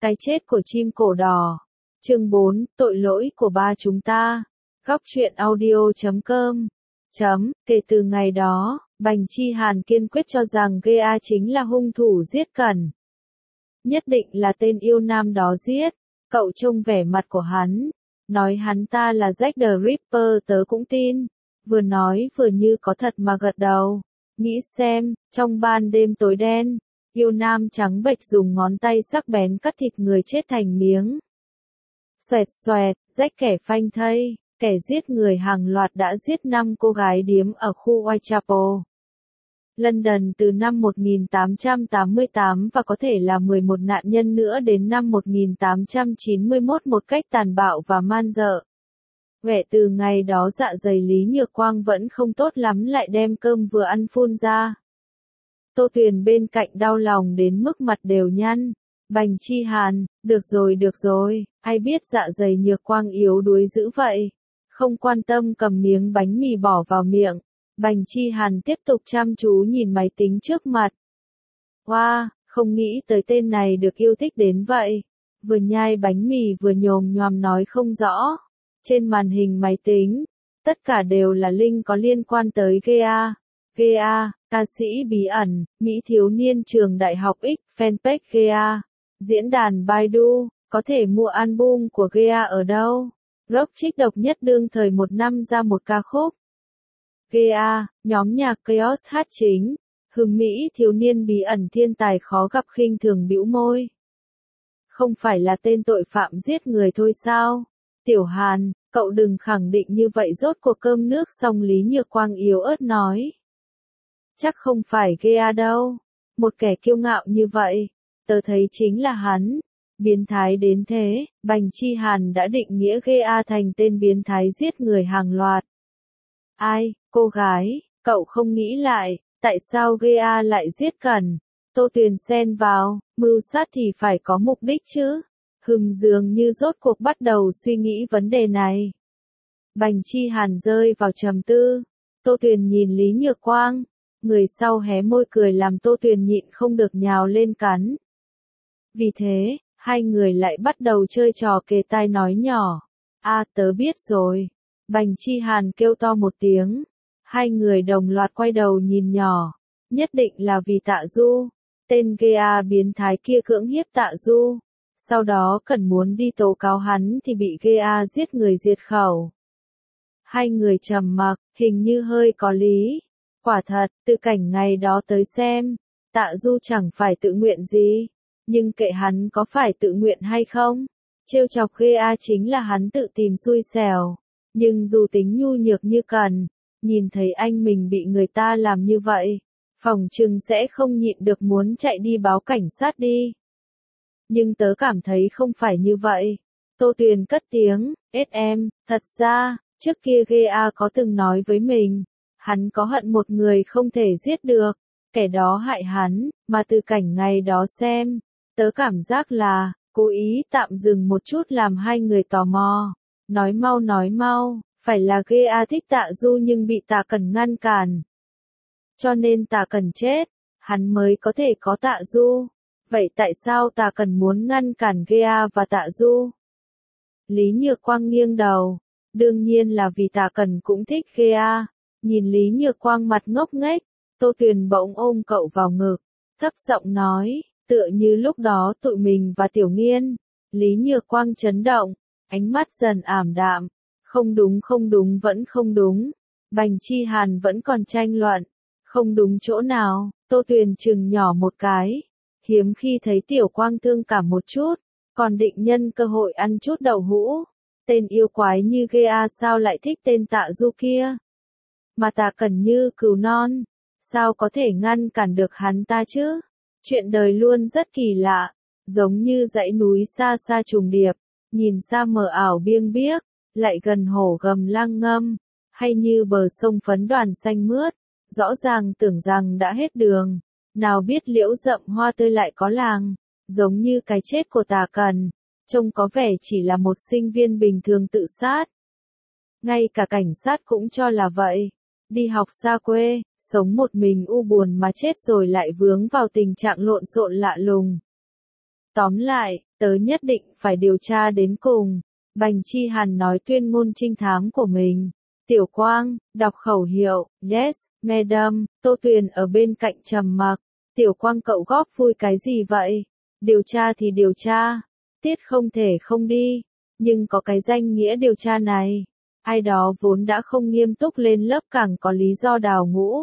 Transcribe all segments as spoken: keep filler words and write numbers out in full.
Cái chết của chim cổ đỏ. Chương bốn, tội lỗi của ba chúng ta. Góc truyện audio chấm com. Chấm, kể từ ngày đó, Bành Chi Hàn kiên quyết cho rằng Gea chính là hung thủ giết Cẩn. Nhất định là tên yêu nam đó giết. Cậu trông vẻ mặt của hắn, nói hắn ta là Jack the Ripper tớ cũng tin. Vừa nói vừa như có thật mà gật đầu. Nghĩ xem, trong ban đêm tối đen, yêu nam trắng bệch dùng ngón tay sắc bén cắt thịt người chết thành miếng. Xoẹt xoẹt, rách kẻ phanh thây, kẻ giết người hàng loạt đã giết năm cô gái điếm ở khu Whitechapel, London từ năm một nghìn tám trăm tám mươi tám và có thể là mười một nạn nhân nữa đến năm một nghìn tám trăm chín mươi mốt một cách tàn bạo và man dợ. Vẻ từ ngày đó dạ dày Lý Nhược Quang vẫn không tốt lắm lại đem cơm vừa ăn phun ra. Tô Tuyền bên cạnh đau lòng đến mức mặt đều nhăn. Bành Chi Hàn, được rồi được rồi, ai biết dạ dày Nhược Quang yếu đuối dữ vậy. Không quan tâm cầm miếng bánh mì bỏ vào miệng. Bành Chi Hàn tiếp tục chăm chú nhìn máy tính trước mặt. Wow, không nghĩ tới tên này được yêu thích đến vậy. Vừa nhai bánh mì vừa nhồm nhoàm nói không rõ. Trên màn hình máy tính, tất cả đều là link có liên quan tới Gea. Gea, ca sĩ bí ẩn, Mỹ thiếu niên trường đại học X, fanpage Gea. Diễn đàn Baidu, có thể mua album của Gea ở đâu? Rock trích độc nhất đương thời một năm ra một ca khúc. Gea, nhóm nhạc Chaos hát chính. Hưng Mỹ thiếu niên bí ẩn thiên tài khó gặp khinh thường bĩu môi. Không phải là tên tội phạm giết người thôi sao? Tiểu Hàn, cậu đừng khẳng định như vậy rốt cuộc cơm nước xong Lý Nhược Quang yếu ớt nói. Chắc không phải Gea đâu. Một kẻ kiêu ngạo như vậy. Tớ thấy chính là hắn. Biến thái đến thế, Bành Chi Hàn đã định nghĩa Gea thành tên biến thái giết người hàng loạt. Ai, cô gái, cậu không nghĩ lại, tại sao Gea lại giết Cẩn? Tô Tuyền xen vào, mưu sát thì phải có mục đích chứ. Hưng dường như rốt cuộc bắt đầu suy nghĩ vấn đề này. Bành Chi Hàn rơi vào trầm tư. Tô Tuyền nhìn Lý Nhược Quang. Người sau hé môi cười làm Tô Tuyền nhịn không được nhào lên cắn. Vì thế, hai người lại bắt đầu chơi trò kề tai nói nhỏ. À, tớ biết rồi. Bành Chi Hàn kêu to một tiếng. Hai người đồng loạt quay đầu nhìn nhỏ. Nhất định là vì Tạ Du. Tên Gea biến thái kia cưỡng hiếp Tạ Du. Sau đó cần muốn đi tố cáo hắn thì bị Gea giết người diệt khẩu. Hai người trầm mặc, hình như hơi có lý. Quả thật, từ cảnh ngày đó tới xem, Tạ Du chẳng phải tự nguyện gì. Nhưng kệ hắn có phải tự nguyện hay không, trêu chọc Gea chính là hắn tự tìm xui xẻo. Nhưng dù tính nhu nhược như Cẩn, nhìn thấy anh mình bị người ta làm như vậy, phỏng chừng sẽ không nhịn được muốn chạy đi báo cảnh sát đi. Nhưng tớ cảm thấy không phải như vậy. Tô Tuyền cất tiếng, ết em, thật ra, trước kia Gea có từng nói với mình, hắn có hận một người không thể giết được, kẻ đó hại hắn, mà từ cảnh ngày đó xem, tớ cảm giác là, cố ý tạm dừng một chút làm hai người tò mò. Nói mau nói mau, phải là Gea thích Tạ Du nhưng bị Tạ Cẩn ngăn cản. Cho nên Tạ Cẩn chết, hắn mới có thể có Tạ Du. Vậy tại sao Tạ Cẩn muốn ngăn cản Gea và Tạ Du? Lý Nhược Quang nghiêng đầu. Đương nhiên là vì Tạ Cẩn cũng thích Gea. Nhìn Lý Nhược Quang mặt ngốc nghếch, Tô Tuyền bỗng ôm cậu vào ngực, thấp giọng nói, tựa như lúc đó tụi mình và Tiểu Nghiên. Lý Nhược Quang chấn động, ánh mắt dần ảm đạm. Không đúng không đúng vẫn không đúng. Bành Chi Hàn vẫn còn tranh luận. Không đúng chỗ nào, Tô Tuyền chừng nhỏ một cái. Hiếm khi thấy Tiểu Quang thương cảm một chút, còn định nhân cơ hội ăn chút đậu hũ. Tên yêu quái như Gea sao lại thích tên Tạ Du kia? Mà Tạ Cẩn như cừu non, sao có thể ngăn cản được hắn ta chứ? Chuyện đời luôn rất kỳ lạ, giống như dãy núi xa xa trùng điệp, nhìn xa mờ ảo biêng biếc, lại gần hổ gầm lang ngâm, hay như bờ sông phấn đoàn xanh mướt, rõ ràng tưởng rằng đã hết đường. Nào biết liễu rậm hoa tươi lại có làng, giống như cái chết của Tạ Cẩn, trông có vẻ chỉ là một sinh viên bình thường tự sát. Ngay cả cảnh sát cũng cho là vậy. Đi học xa quê, sống một mình u buồn mà chết rồi lại vướng vào tình trạng lộn xộn lạ lùng. Tóm lại, tớ nhất định phải điều tra đến cùng. Bành Chi Hàn nói tuyên ngôn trinh thám của mình. Tiểu Quang, đọc khẩu hiệu, yes, madam, Tô Tuyền ở bên cạnh trầm mặc. Tiểu Quang cậu góp vui cái gì vậy? Điều tra thì điều tra. Tiết không thể không đi. Nhưng có cái danh nghĩa điều tra này. Ai đó vốn đã không nghiêm túc lên lớp càng có lý do đào ngũ.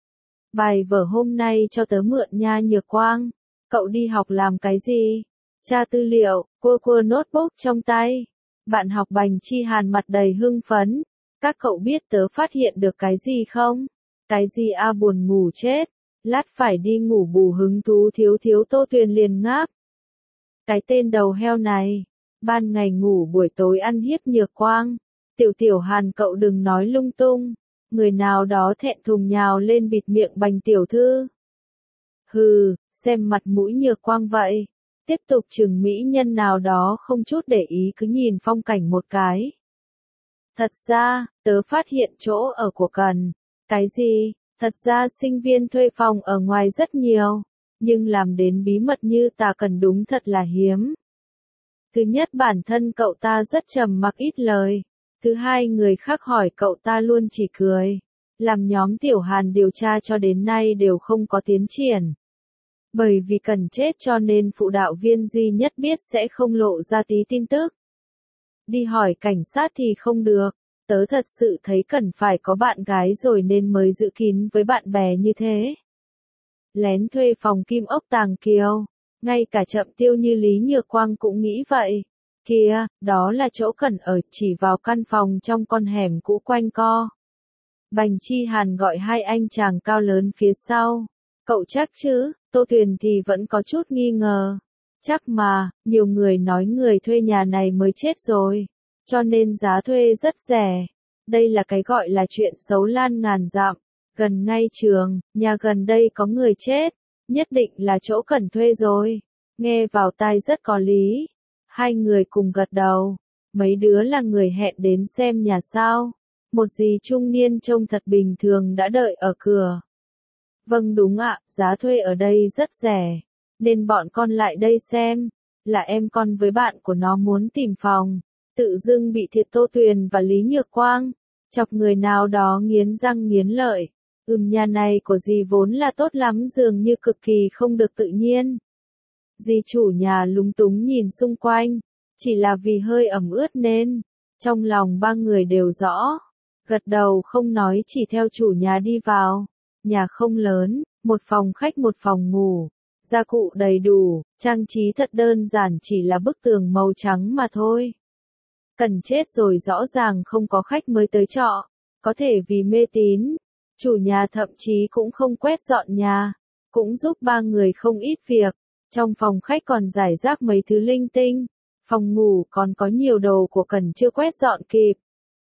Bài vở hôm nay cho tớ mượn nha Nhược Quang. Cậu đi học làm cái gì? Tra tư liệu, quơ quơ notebook trong tay. Bạn học Bành Chi Hàn mặt đầy hưng phấn. Các cậu biết tớ phát hiện được cái gì không? Cái gì a à, buồn ngủ chết. Lát phải đi ngủ bù hứng thú thiếu thiếu Tô Tuyền liền ngáp. Cái tên đầu heo này. Ban ngày ngủ buổi tối ăn hiếp Nhược Quang. Tiểu Tiểu Hàn cậu đừng nói lung tung. Người nào đó thẹn thùng nhào lên bịt miệng Bành tiểu thư. Hừ, xem mặt mũi Nhược Quang vậy. Tiếp tục chừng mỹ nhân nào đó không chút để ý cứ nhìn phong cảnh một cái. Thật ra, tớ phát hiện chỗ ở của Cần. Cái gì? Thật ra sinh viên thuê phòng ở ngoài rất nhiều. Nhưng làm đến bí mật như ta Cần đúng thật là hiếm. Thứ nhất bản thân cậu ta rất trầm mặc ít lời. Thứ hai người khác hỏi cậu ta luôn chỉ cười. Làm nhóm Tiểu Hàn điều tra cho đến nay đều không có tiến triển. Bởi vì Cần chết cho nên phụ đạo viên duy nhất biết sẽ không lộ ra tí tin tức. Đi hỏi cảnh sát thì không được. Tớ thật sự thấy Cần phải có bạn gái rồi nên mới giữ kín với bạn bè như thế. Lén thuê phòng Kim Ốc Tàng Kiều. Ngay cả Chậm Tiêu như Lý Nhược Quang cũng nghĩ vậy. Kìa, đó là chỗ Cần ở, chỉ vào căn phòng trong con hẻm cũ quanh co. Bành Chi Hàn gọi hai anh chàng cao lớn phía sau. Cậu chắc chứ? Tô Tuyền thì vẫn có chút nghi ngờ. Chắc mà, nhiều người nói người thuê nhà này mới chết rồi. Cho nên giá thuê rất rẻ. Đây là cái gọi là chuyện xấu lan ngàn dặm. Gần ngay trường, nhà gần đây có người chết. Nhất định là chỗ Cần thuê rồi. Nghe vào tai rất có lý. Hai người cùng gật đầu. Mấy đứa là người hẹn đến xem nhà sao. Một dì trung niên trông thật bình thường đã đợi ở cửa. Vâng đúng ạ, giá thuê ở đây rất rẻ. Nên bọn con lại đây xem. Là em con với bạn của nó muốn tìm phòng. Tự dưng bị thiệt Tô Tuyền và Lý Nhược Quang. Chọc người nào đó nghiến răng nghiến lợi. Ừm nhà này của dì vốn là tốt lắm dường như cực kỳ không được tự nhiên. Dì chủ nhà lúng túng nhìn xung quanh. Chỉ là vì hơi ẩm ướt nên. Trong lòng ba người đều rõ. Gật đầu không nói chỉ theo chủ nhà đi vào. Nhà không lớn, một phòng khách một phòng ngủ. Gia cụ đầy đủ, trang trí thật đơn giản chỉ là bức tường màu trắng mà thôi. Cần chết rồi rõ ràng không có khách mới tới trọ. Có thể vì mê tín. Chủ nhà thậm chí cũng không quét dọn nhà. Cũng giúp ba người không ít việc. Trong phòng khách còn rải rác mấy thứ linh tinh. Phòng ngủ còn có nhiều đồ của Cần chưa quét dọn kịp.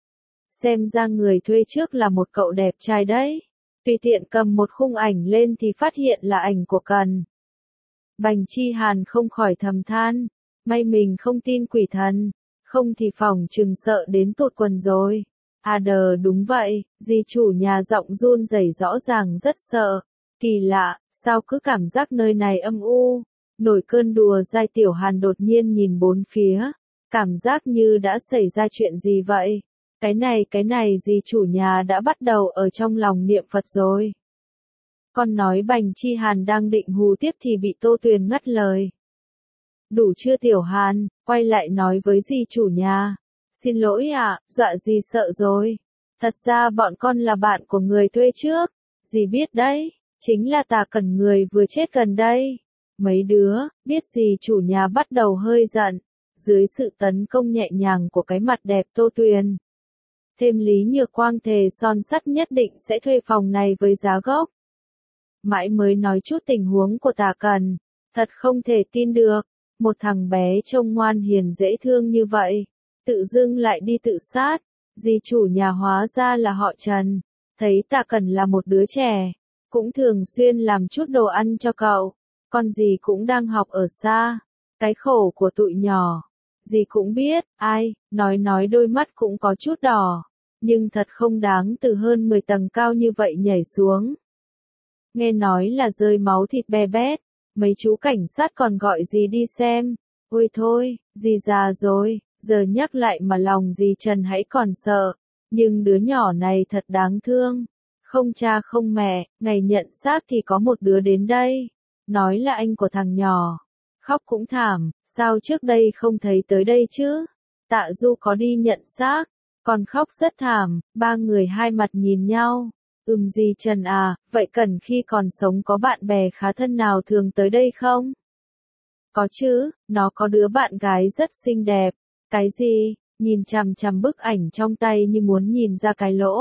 Xem ra người thuê trước là một cậu đẹp trai đấy. Tùy tiện cầm một khung ảnh lên thì phát hiện là ảnh của Cần. Bành Chi Hàn không khỏi thầm than. May mình không tin quỷ thần. Không thì phòng chừng sợ đến tụt quần rồi. À đờ đúng vậy, dì chủ nhà giọng run rẩy rõ ràng rất sợ. Kỳ lạ, sao cứ cảm giác nơi này âm u. Nổi cơn đùa dai Tiểu Hàn đột nhiên nhìn bốn phía. Cảm giác như đã xảy ra chuyện gì vậy? Cái này cái này dì chủ nhà đã bắt đầu ở trong lòng niệm Phật rồi. Con nói Bành Chi Hàn đang định hù tiếp thì bị Tô Tuyền ngắt lời. Đủ chưa Tiểu Hàn, quay lại nói với dì chủ nhà. Xin lỗi ạ, à, dọa dì sợ rồi. Thật ra bọn con là bạn của người thuê trước. Dì biết đấy, chính là Tà Cẩn người vừa chết gần đây. Mấy đứa, biết dì chủ nhà bắt đầu hơi giận. Dưới sự tấn công nhẹ nhàng của cái mặt đẹp Tô Tuyền. Thêm Lý Nhược Quang thề son sắt nhất định sẽ thuê phòng này với giá gốc. Mãi mới nói chút tình huống của Tà Cẩn. Thật không thể tin được. Một thằng bé trông ngoan hiền dễ thương như vậy. Tự dưng lại đi tự sát. Dì chủ nhà hóa ra là họ Trần. Thấy Tà Cẩn là một đứa trẻ. Cũng thường xuyên làm chút đồ ăn cho cậu. Con dì cũng đang học ở xa. Cái khổ của tụi nhỏ. Dì cũng biết, ai, nói nói đôi mắt cũng có chút đỏ. Nhưng thật không đáng từ hơn mười tầng cao như vậy nhảy xuống. Nghe nói là rơi máu thịt be bét. Mấy chú cảnh sát còn gọi dì đi xem. Ôi thôi, dì già rồi, giờ nhắc lại mà lòng dì Trần hãy còn sợ. Nhưng đứa nhỏ này thật đáng thương. Không cha không mẹ, ngày nhận xác thì có một đứa đến đây. Nói là anh của thằng nhỏ. Khóc cũng thảm, sao trước đây không thấy tới đây chứ? Tạ Du có đi nhận xác, còn khóc rất thảm, ba người hai mặt nhìn nhau. Ừm dì Trần à, vậy cần khi còn sống có bạn bè khá thân nào thường tới đây không? Có chứ, nó có đứa bạn gái rất xinh đẹp. Cái gì? Nhìn chằm chằm bức ảnh trong tay như muốn nhìn ra cái lỗ.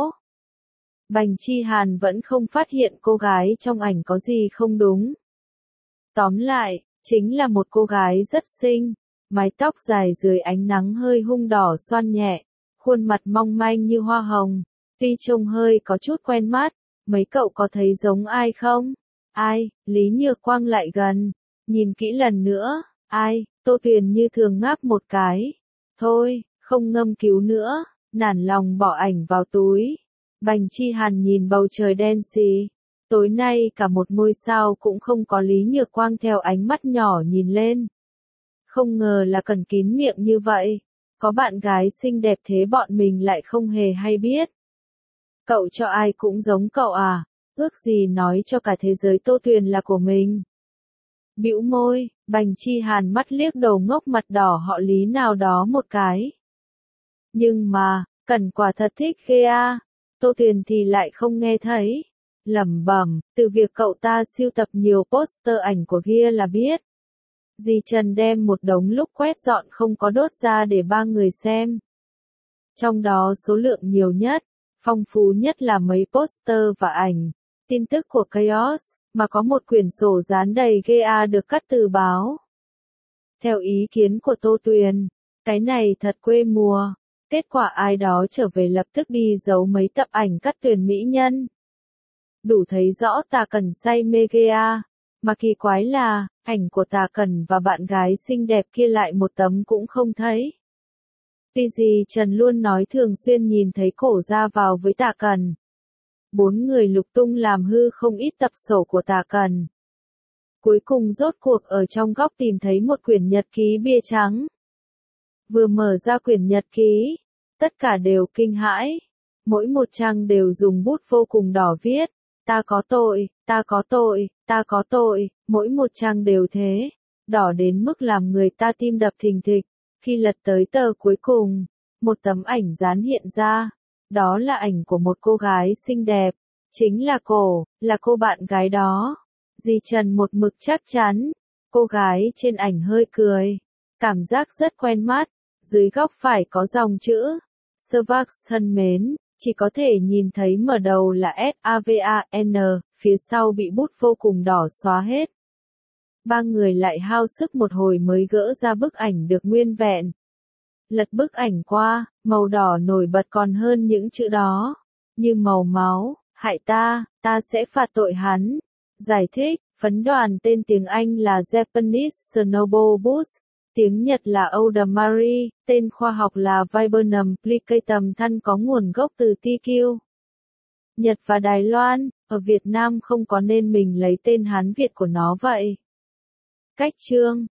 Bành Chi Hàn vẫn không phát hiện cô gái trong ảnh có gì không đúng. Tóm lại, chính là một cô gái rất xinh, mái tóc dài dưới ánh nắng hơi hung đỏ xoăn nhẹ, khuôn mặt mong manh như hoa hồng, tuy trông hơi có chút quen mắt, mấy cậu có thấy giống ai không? Ai? Lý Nhược Quang lại gần, nhìn kỹ lần nữa, ai? Tô Tuyền như thường ngáp một cái. Thôi, không ngâm cứu nữa, nản lòng bỏ ảnh vào túi. Bành Chi Hàn nhìn bầu trời đen xì. Tối nay cả một ngôi sao cũng không có Lý Nhược Quang theo ánh mắt nhỏ nhìn lên. Không ngờ là cần kín miệng như vậy. Có bạn gái xinh đẹp thế bọn mình lại không hề hay biết. Cậu cho ai cũng giống cậu à? Ước gì nói cho cả thế giới Tô Tuyền là của mình. Bĩu môi, Bành Chi Hàn mắt liếc đầu ngốc mặt đỏ họ Lý nào đó một cái. Nhưng mà, Cẩn quả thật thích ghê à. Tô Tuyền thì lại không nghe thấy. Lẩm bẩm, từ việc cậu ta sưu tập nhiều poster ảnh của Ghia là biết. Dì Trần đem một đống lúc quét dọn không có đốt ra để ba người xem. Trong đó số lượng nhiều nhất, phong phú nhất là mấy poster và ảnh, tin tức của Chaos, mà có một quyển sổ dán đầy Ghia được cắt từ báo. Theo ý kiến của Tô Tuyền, cái này thật quê mùa. Kết quả ai đó trở về lập tức đi giấu mấy tập ảnh cắt tuyển mỹ nhân. Đủ thấy rõ Tà Cẩn say mê Ghia, mà kỳ quái là, ảnh của Tà Cẩn và bạn gái xinh đẹp kia lại một tấm cũng không thấy. Tuy gì Trần luôn nói thường xuyên nhìn thấy cổ ra vào với Tà Cẩn. Bốn người lục tung làm hư không ít tập sổ của Tà Cẩn. Cuối cùng rốt cuộc ở trong góc tìm thấy một quyển nhật ký bìa trắng. Vừa mở ra quyển nhật ký, tất cả đều kinh hãi. Mỗi một trang đều dùng bút vô cùng đỏ viết, ta có tội, ta có tội, ta có tội, mỗi một trang đều thế, đỏ đến mức làm người ta tim đập thình thịch. Khi lật tới tờ cuối cùng, một tấm ảnh dán hiện ra, đó là ảnh của một cô gái xinh đẹp, chính là cô, là cô bạn gái đó. Dì Trần một mực chắc chắn, cô gái trên ảnh hơi cười, cảm giác rất quen mắt. Dưới góc phải có dòng chữ Servax thân mến, chỉ có thể nhìn thấy mở đầu là S A V A N, phía sau bị bút vô cùng đỏ xóa hết. Ba người lại hao sức một hồi mới gỡ ra bức ảnh được nguyên vẹn. Lật bức ảnh qua, màu đỏ nổi bật còn hơn những chữ đó. Như màu máu, hại ta, ta sẽ phạt tội hắn. Giải thích, phấn đoàn tên tiếng Anh là Japanese Snowball Boost. Tiếng Nhật là Audemars, tên khoa học là Viburnum plicatum thân có nguồn gốc từ T Q. Nhật và Đài Loan, ở Việt Nam không có nên mình lấy tên Hán Việt của nó vậy. Cách chương